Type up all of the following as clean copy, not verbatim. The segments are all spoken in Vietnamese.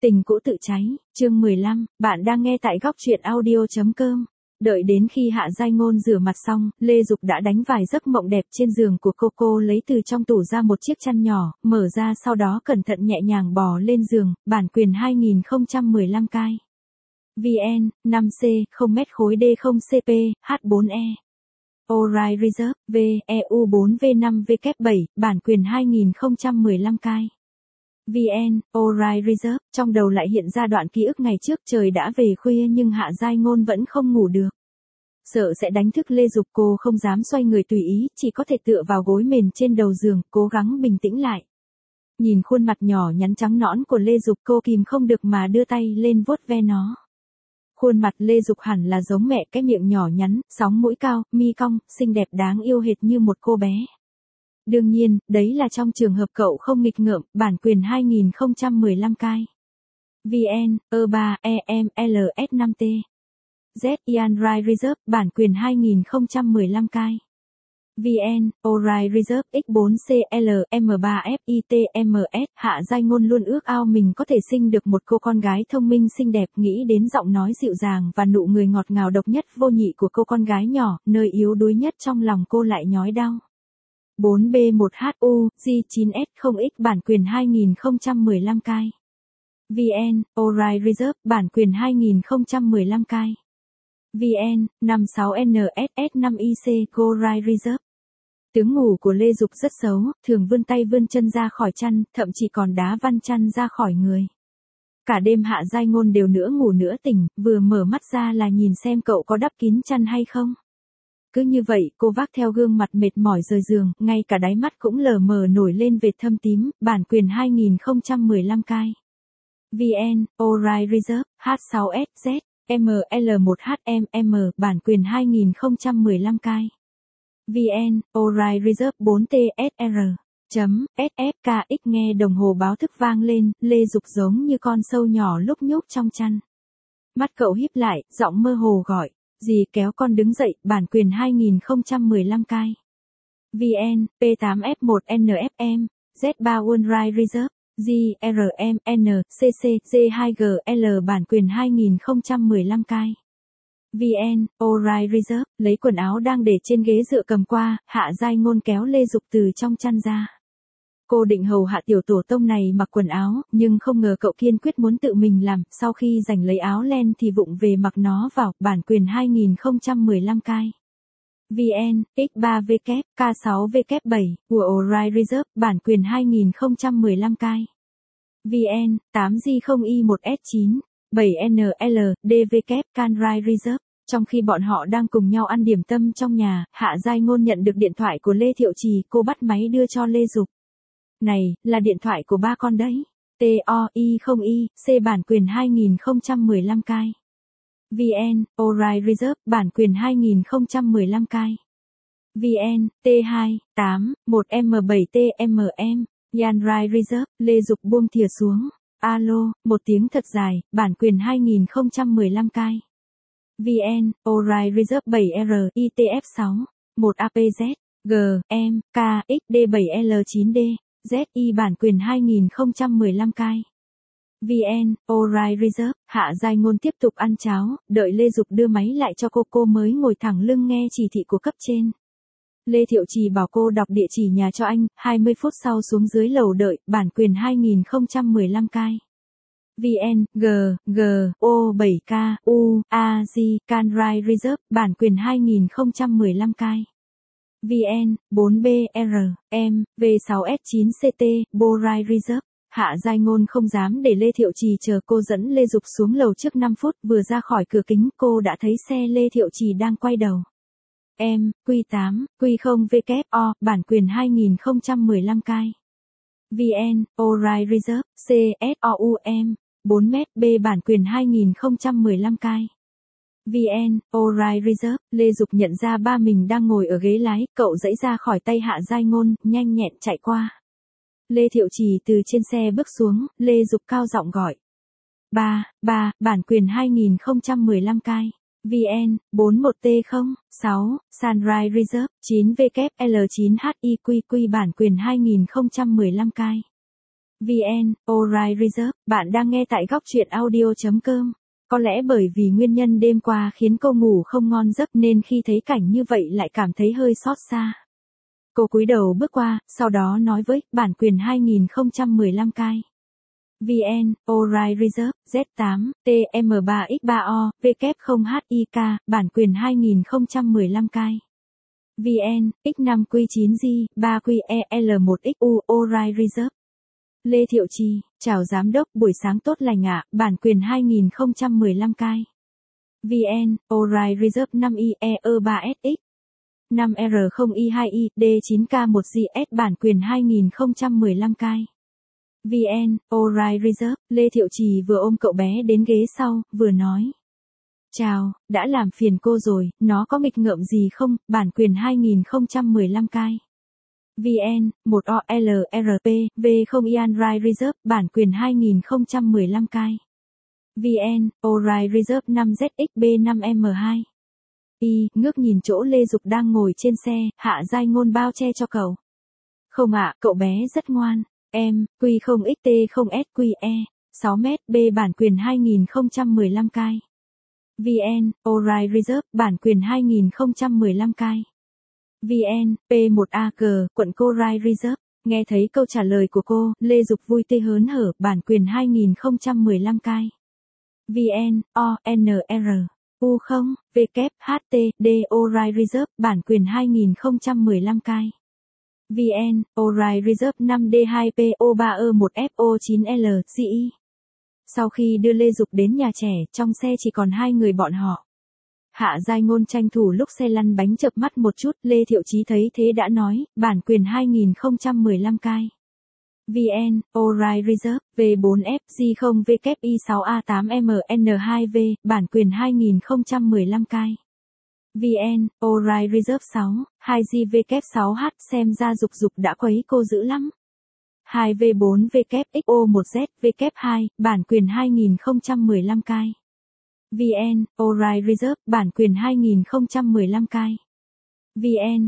Tình cũ tự cháy, chương 15, bạn đang nghe tại góc truyện audio.com. Đợi đến khi Hạ Giai Ngôn rửa mặt xong, Lê Dục đã đánh vài giấc mộng đẹp trên giường của cô lấy từ trong tủ ra một chiếc chăn nhỏ, mở ra sau đó cẩn thận nhẹ nhàng bò lên giường, bản quyền 2015 cai. VN, 5C, 0m khối D0CP, H4E. Oright Reserve, V, EU4V5W7, bản quyền 2015 cai. VN, Oright Reserve, trong đầu lại hiện ra đoạn ký ức ngày trước trời đã về khuya nhưng Hạ Giai Ngôn vẫn không ngủ được. Sợ sẽ đánh thức Lê Dục, cô không dám xoay người tùy ý, chỉ có thể tựa vào gối mền trên đầu giường, cố gắng bình tĩnh lại. Nhìn khuôn mặt nhỏ nhắn trắng nõn của Lê Dục, cô kìm không được mà đưa tay lên vuốt ve nó. Khuôn mặt Lê Dục hẳn là giống mẹ, cái miệng nhỏ nhắn, sóng mũi cao, mi cong, xinh đẹp đáng yêu hệt như một cô bé. Đương nhiên, đấy là trong trường hợp cậu không nghịch ngợm, bản quyền 2015 cai. VN, E3, EMLS5T. Z, Ian Rai Reserve, bản quyền 2015 cai. VN, Oright Reserve, X4CL, M3FITMS, Hạ Giai Ngôn luôn ước ao mình có thể sinh được một cô con gái thông minh xinh đẹp, nghĩ đến giọng nói dịu dàng và nụ cười ngọt ngào độc nhất vô nhị của cô con gái nhỏ, nơi yếu đuối nhất trong lòng cô lại nhói đau. 4B1HU, G9S0X, bản quyền 2015 cai. VN, Oright Reserve, bản quyền 2015 cai. VN, 56NSS5IC, Oright Reserve. Tướng ngủ của Lê Dục rất xấu, thường vươn tay vươn chân ra khỏi chăn, thậm chí còn đá văng chăn ra khỏi người. Cả đêm Hạ Giai Ngôn đều nửa ngủ nửa tỉnh, vừa mở mắt ra là nhìn xem cậu có đắp kín chăn hay không. Cứ như vậy, cô vác theo gương mặt mệt mỏi rời giường, ngay cả đáy mắt cũng lờ mờ nổi lên vệt thâm tím, bản quyền 2015 cai. VN, Oright Reserve, H6SZ, ML1HMM, bản quyền 2015 cai. VN, Oright Reserve 4TSR. SFKX, nghe đồng hồ báo thức vang lên, Lê Dục giống như con sâu nhỏ lúc nhúc trong chăn. Mắt cậu híp lại, giọng mơ hồ gọi. Dì kéo con đứng dậy, bản quyền 2015 cai. VN, P8F1NFM, Z3 Oright Reserve, GRMN, CC, G2GL, bản quyền 2015 cai. VN, Oright Reserve, lấy quần áo đang để trên ghế dựa cầm qua, Hạ Giai Ngôn kéo Lê Dục từ trong chăn ra. Cô định hầu hạ tiểu tổ tông này mặc quần áo, nhưng không ngờ cậu kiên quyết muốn tự mình làm, sau khi giành lấy áo len thì vụng về mặc nó vào, bản quyền 2015 cai. VN, X3W, K6W7, của Oright Reserve, bản quyền 2015 cai. VN, 8G0I1S9, 7NL, DW, Canright Reserve. Trong khi bọn họ đang cùng nhau ăn điểm tâm trong nhà, Hạ Giai Ngôn nhận được điện thoại của Lê Thiệu Trì, cô bắt máy đưa cho Lê Dục. Này, là điện thoại của ba con đấy. TOI0I, C, bản quyền 2015 cai. VN, Oright Reserve, bản quyền 2015 cai. VN, T2, 8, 1M7TMM, Ian Rai Reserve, Lê Dục buông thìa xuống. Alo, một tiếng thật dài, bản quyền 2015 cai. VN, Oright Reserve 7R, ITF6, 1APZ, G, M, K, XD7L9D, ZI, bản quyền 2015 cai. VN, Oright Reserve, Hạ Giai Ngôn tiếp tục ăn cháo, đợi Lê Dục đưa máy lại cho cô mới ngồi thẳng lưng nghe chỉ thị của cấp trên. Lê Thiệu Trì bảo cô đọc địa chỉ nhà cho anh, 20 phút sau xuống dưới lầu đợi, bản quyền 2015 cai. VN, G, G, O, 7K, U, A, G, Canright Reserve, bản quyền 2015 cai. VN, 4BR, M, V6S9CT, Boright Reserve. Hạ Giai Ngôn không dám để Lê Thiệu Trì chờ, cô dẫn Lê Dục xuống lầu trước 5 phút, vừa ra khỏi cửa kính, cô đã thấy xe Lê Thiệu Trì đang quay đầu. M, Q8, Q0WO, bản quyền 2015 cai. VN, Oright Reserve, CSOUM, 4M, B, bản quyền 2015 cai. VN, Oright Reserve, Lê Dục nhận ra ba mình đang ngồi ở ghế lái, cậu giãy ra khỏi tay Hạ Giai Ngôn, nhanh nhẹn chạy qua. Lê Thiệu Trì từ trên xe bước xuống, Lê Dục cao giọng gọi. Ba, bản quyền 2015 cai. VN, 41T0, 6, Sunrise Reserve, 9WL9HIQQ, bản quyền 2015 cai. VN, Alright Reserve, bạn đang nghe tại góc truyện audio.com. Có lẽ bởi vì nguyên nhân đêm qua khiến cô ngủ không ngon giấc nên khi thấy cảnh như vậy lại cảm thấy hơi xót xa. Cô cúi đầu bước qua, sau đó nói với, bản quyền 2015 cai. VN, Alright Reserve, Z8, TM3X3O, W0HIK, bản quyền 2015 cai. VN, X5Q9G, 3QEL1XU, Alright Reserve. Lê Thiệu Trì, chào giám đốc, buổi sáng tốt lành ạ, bản quyền 2015 cai. VN, Alright Reserve 5IE3SX. 5R0I2I, D9K1GS, bản quyền 2015 cai. VN, Alright Reserve, Lê Thiệu Trì vừa ôm cậu bé đến ghế sau, vừa nói. Chào, đã làm phiền cô rồi, nó có nghịch ngợm gì không, bản quyền 2015 cai. VN, 1OLRP, V0 Alright Reserve, bản quyền 2015 cai. VN, Alright Reserve 5ZXB5M2. Ngước nhìn chỗ Lê Dục đang ngồi trên xe, Hạ Giai Ngôn bao che cho cậu. Không ạ, cậu bé rất ngoan. Em, Q0XT0SQE, 6m, B bản quyền 2015 cai. VN, Alright Reserve, bản quyền 2015 cai. VN, P1AG, quận Corai Reserve. Nghe thấy câu trả lời của cô, Lê Dục vui tươi hớn hở, bản quyền 2015 cai. VN, ONR, U0, WHT, D Alright Reserve, bản quyền 2015 cai. VN, Alright Reserve 5D2PO3E1FO9L, CE. Sau khi đưa Lê Dục đến nhà trẻ, trong xe chỉ còn hai người bọn họ. Hạ Giai Ngôn tranh thủ lúc xe lăn bánh chợp mắt một chút, Lê Thiệu Chí thấy thế đã nói, bản quyền 2015 cai. VN, Alright Reserve, V4FG0WI6A8MN2V, bản quyền 2015 cai. VN, Alright Reserve 6, 2GW6H, xem ra Dục đã quấy cô dữ lắm. 2V4WXO1Z, W2, bản quyền 2015 cai. VN, Alright Reserve, bản quyền 2015 cai. VN,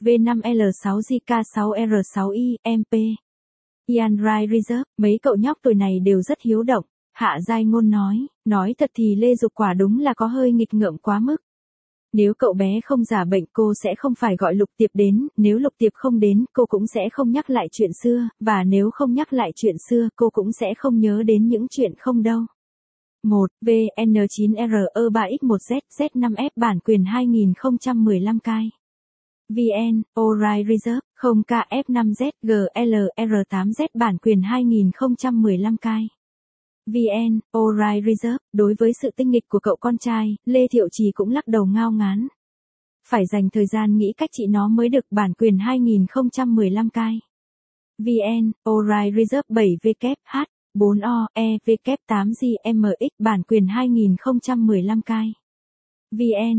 1V5L6JK6R6I, MP. Alright Reserve, mấy cậu nhóc tuổi này đều rất hiếu động. Hạ Giai Ngôn nói thật thì Lê Dục quả đúng là có hơi nghịch ngợm quá mức. Nếu cậu bé không giả bệnh cô sẽ không phải gọi Lục Tiệp đến, nếu Lục Tiệp không đến cô cũng sẽ không nhắc lại chuyện xưa, và nếu không nhắc lại chuyện xưa cô cũng sẽ không nhớ đến những chuyện không đâu. 1. VN9RE3X1Z, Z5F, bản quyền 2015 cai. VN, Alright Reserve, 0KF5Z, GLR8Z, bản quyền 2015 cai. VN, Alright Reserve, đối với sự tinh nghịch của cậu con trai, Lê Thiệu Trì cũng lắc đầu ngao ngán. Phải dành thời gian nghĩ cách trị nó mới được, bản quyền 2015 cai. VN, Alright Reserve 7WH, 4O, EW8GMX, bản quyền 2015 cai. VN,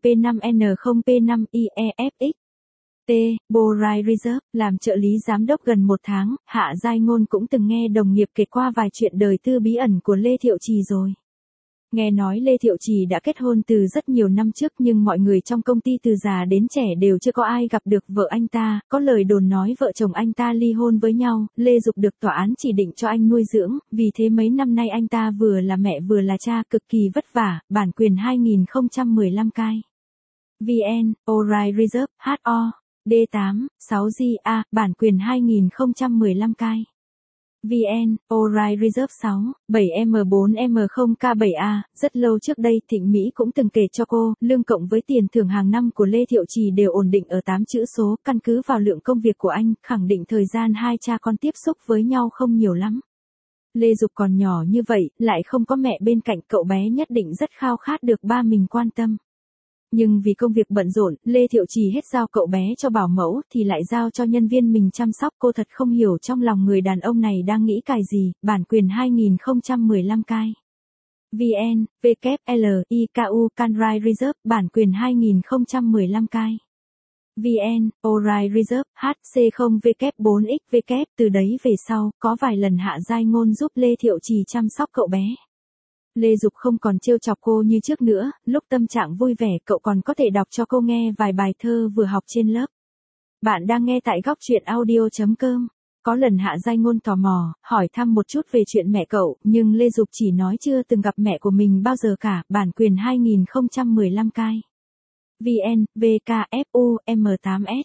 5P5N0P5IEFX. T. Alright Reserve, làm trợ lý giám đốc gần 1 tháng, Hạ Giai Ngôn cũng từng nghe đồng nghiệp kể qua vài chuyện đời tư bí ẩn của Lê Thiệu Trì rồi. Nghe nói Lê Thiệu Trì đã kết hôn từ rất nhiều năm trước nhưng mọi người trong công ty từ già đến trẻ đều chưa có ai gặp được vợ anh ta, có lời đồn nói vợ chồng anh ta ly hôn với nhau, Lê Dục được tòa án chỉ định cho anh nuôi dưỡng, vì thế mấy năm nay anh ta vừa là mẹ vừa là cha, cực kỳ vất vả, bản quyền 2015 cai. VN, Alright Reserve, HO, D8, 6GA, bản quyền 2015 cai. VN, Alright Reserve 6, 7M4M0K7A, rất lâu trước đây Thịnh Mỹ cũng từng kể cho cô, lương cộng với tiền thưởng hàng năm của Lê Thiệu Trì đều ổn định ở 8 chữ số, căn cứ vào lượng công việc của anh, khẳng định thời gian hai cha con tiếp xúc với nhau không nhiều lắm. Lê Dục còn nhỏ như vậy, lại không có mẹ bên cạnh, cậu bé nhất định rất khao khát được ba mình quan tâm. Nhưng vì công việc bận rộn, Lê Thiệu Trì hết giao cậu bé cho bảo mẫu thì lại giao cho nhân viên mình chăm sóc, cô thật không hiểu trong lòng người đàn ông này đang nghĩ cài gì, bản quyền 2015 cai. VN, WL, IKU, Canrai Reserve, bản quyền 2015 cai. VN, Alright Reserve, HC0W4XW, từ đấy về sau, có vài lần Hạ Giai Ngôn giúp Lê Thiệu Trì chăm sóc cậu bé. Lê Dục không còn trêu chọc cô như trước nữa, lúc tâm trạng vui vẻ cậu còn có thể đọc cho cô nghe vài bài thơ vừa học trên lớp. Bạn đang nghe tại góc truyện audio.com. Có lần Hạ Giai Ngôn tò mò, hỏi thăm một chút về chuyện mẹ cậu, nhưng Lê Dục chỉ nói chưa từng gặp mẹ của mình bao giờ cả. Bản quyền 2015 cai. VN, VKFU, M8S.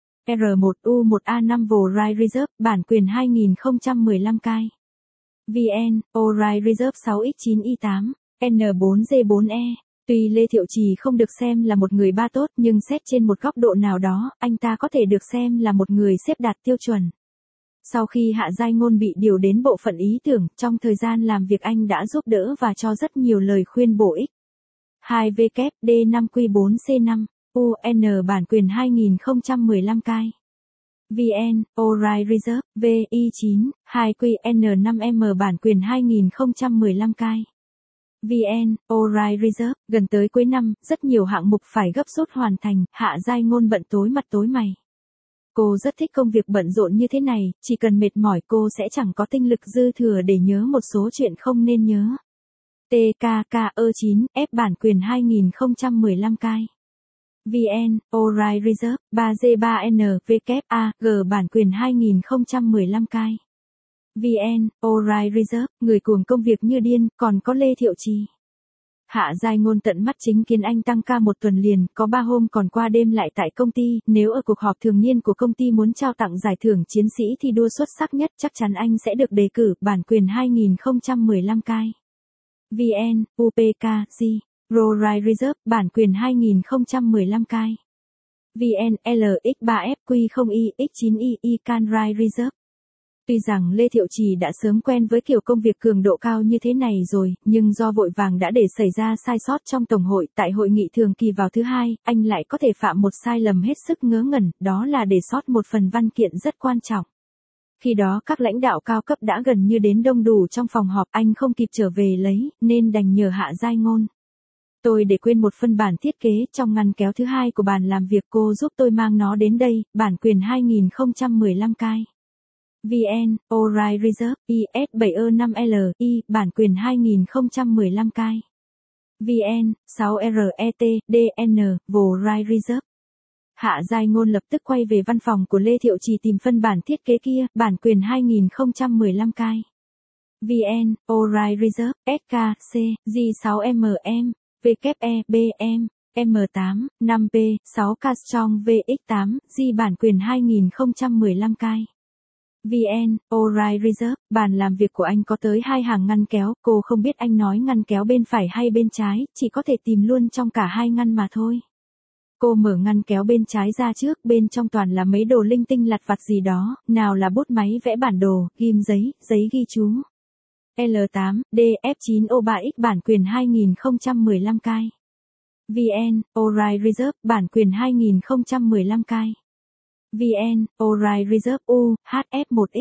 R1U1A5 Vorai Reserve, bản quyền 2015 cai. VN, Orai Reserve 6X9Y8, N4G4E. Tuy Lê Thiệu Trì không được xem là một người ba tốt, nhưng xét trên một góc độ nào đó, anh ta có thể được xem là một người xếp đạt tiêu chuẩn. Sau khi Hạ Giai Ngôn bị điều đến bộ phận ý tưởng, trong thời gian làm việc anh đã giúp đỡ và cho rất nhiều lời khuyên bổ ích. 2W D5Q4C5, UN bản quyền 2015 cai. VN, Orai Reserve, VI9, 2QN5M bản quyền 2015 cai. VN, Orai Reserve, gần tới cuối năm, rất nhiều hạng mục phải gấp rút hoàn thành, Hạ Giai Ngôn bận tối mặt tối mày. Cô rất thích công việc bận rộn như thế này, chỉ cần mệt mỏi cô sẽ chẳng có tinh lực dư thừa để nhớ một số chuyện không nên nhớ. TKKE9, F bản quyền 2015 cai. VN, Orai Reserve, 3G3N, WA, G bản quyền 2015 cai. VN, Orai Reserve, người cuồng công việc như điên, còn có Lê Thiệu Trì. Hạ Giai Ngôn tận mắt chứng kiến anh tăng ca một tuần liền, có 3 hôm còn qua đêm lại tại công ty, nếu ở cuộc họp thường niên của công ty muốn trao tặng giải thưởng chiến sĩ thi đua xuất sắc nhất chắc chắn anh sẽ được đề cử, bản quyền 2015 cai. VN, UPK, G, Rorai Reserve, bản quyền 2015 cai. VN, LX3FQ0I, X9I, Canrai Reserve. Tuy rằng Lê Thiệu Trì đã sớm quen với kiểu công việc cường độ cao như thế này rồi, nhưng do vội vàng đã để xảy ra sai sót trong Tổng hội, tại hội nghị thường kỳ vào thứ Hai, anh lại có thể phạm một sai lầm hết sức ngớ ngẩn, đó là để sót một phần văn kiện rất quan trọng. Khi đó các lãnh đạo cao cấp đã gần như đến đông đủ trong phòng họp, anh không kịp trở về lấy, nên đành nhờ Hạ Giai Ngôn. Tôi để quên một phân bản thiết kế trong ngăn kéo thứ Hai của bàn làm việc, cô giúp tôi mang nó đến đây, bản quyền 2015 cai. VN, Orai Reserve, IS7E5L, I, bản quyền 2015 cai. VN, 6RET, DN, Vorai Reserve. Hạ Giai Ngôn lập tức quay về văn phòng của Lê Thiệu Trì tìm phân bản thiết kế kia, bản quyền 2015 cai. VN, Orai Reserve, SKC, G6MM, WE, BM, M8, 5P, 6K Strong VX8, G bản quyền 2015 cai. VN, Orai Reserve, bàn làm việc của anh có tới 2 hàng ngăn kéo, cô không biết anh nói ngăn kéo bên phải hay bên trái, chỉ có thể tìm luôn trong cả 2 ngăn mà thôi. Cô mở ngăn kéo bên trái ra trước, bên trong toàn là mấy đồ linh tinh lặt vặt gì đó, nào là bút máy vẽ bản đồ, ghim giấy, giấy ghi chú. L8, DF9O3X bản quyền 2015 cai. VN, Orai Reserve, bản quyền 2015 cai. VN, Orai Reserve U, HF1X,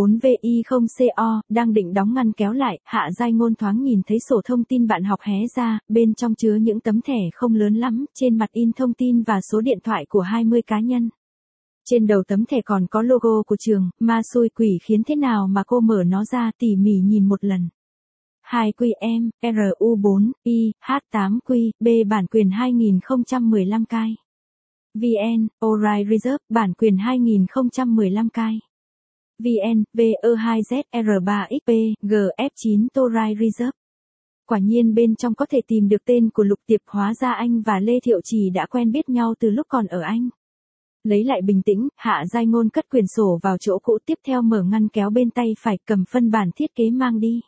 4VI0CO, đang định đóng ngăn kéo lại, Hạ Giai Ngôn thoáng nhìn thấy sổ thông tin bạn học hé ra, bên trong chứa những tấm thẻ không lớn lắm, trên mặt in thông tin và số điện thoại của 20 cá nhân. Trên đầu tấm thẻ còn có logo của trường, ma xui quỷ khiến thế nào mà cô mở nó ra tỉ mỉ nhìn một lần. 2QM, RU4, I, H8Q, B bản quyền 2015 cai. VN, Orai Reserve, bản quyền 2015 cai. VN, VE2Z, R3XP, GF9 Torai Reserve. Quả nhiên bên trong có thể tìm được tên của Lục Tiệp, hóa ra anh và Lê Thiệu Trì đã quen biết nhau từ lúc còn ở Anh. Lấy lại bình tĩnh, Hạ Giai Ngôn cất quyển sổ vào chỗ cũ, tiếp theo mở ngăn kéo bên tay phải, cầm phân bản thiết kế mang đi.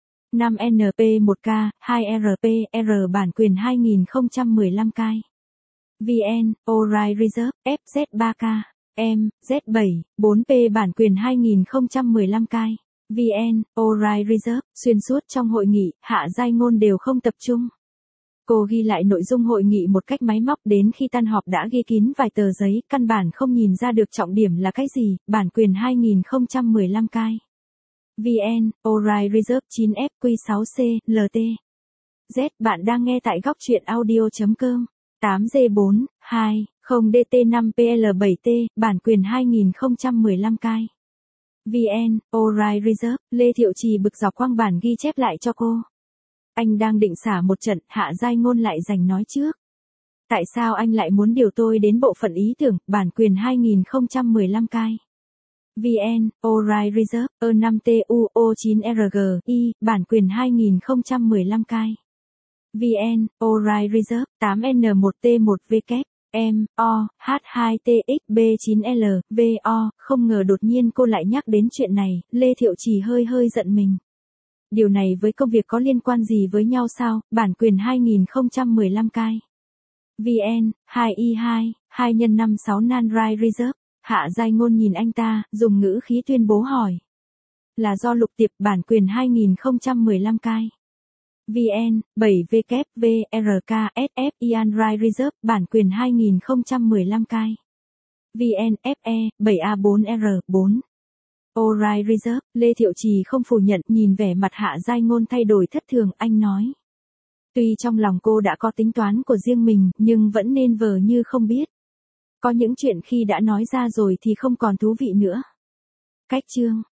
5NP1K, 2RP, R bản quyền 2015 cai. VN, Orai Reserve, FZ3K, M, Z7, 4P bản quyền 2015 cai. VN, Orai Reserve, xuyên suốt trong hội nghị, Hạ Giai Ngôn đều không tập trung. Cô ghi lại nội dung hội nghị một cách máy móc, đến khi tan họp đã ghi kín vài tờ giấy, căn bản không nhìn ra được trọng điểm là cái gì, bản quyền 2015 cai. VN, Orai Reserve 9FQ6C, LT. Z bạn đang nghe tại góc truyện audio.com. 8G4, 2, 0DT5PL7T, bản quyền 2015 cai. VN, Orai Reserve, Lê Thiệu Trì bực dọc quăng bản ghi chép lại cho cô. Anh đang định xả một trận, Hạ Giai Ngôn lại giành nói trước. Tại sao anh lại muốn điều tôi đến bộ phận ý tưởng, bản quyền 2015 cai? VN, Orion Reserve, E5TUO9RG, I, bản quyền 2015 cai. VN, Orion Reserve, 8N1T1W, M, O, H2TXB9L, VO, không ngờ đột nhiên cô lại nhắc đến chuyện này, Lê Thiệu Trì hơi hơi giận mình. Điều này với công việc có liên quan gì với nhau sao, bản quyền 2015 cai. VN, 2i2, 2x56 Nanrai Reserve, Hạ Giai Ngôn nhìn anh ta, dùng ngữ khí tuyên bố hỏi. Là do Lục Tiệp, bản quyền 2015 cai. VN, 7WVRK Ian Rai Reserve, bản quyền 2015 cai. VN, FE, 7A4R, 4. Orion Reserve, Lê Thiệu Trì không phủ nhận, nhìn vẻ mặt Hạ Giai Ngôn thay đổi thất thường, anh nói. Tuy trong lòng cô đã có tính toán của riêng mình, nhưng vẫn nên vờ như không biết. Có những chuyện khi đã nói ra rồi thì không còn thú vị nữa. Cách chương.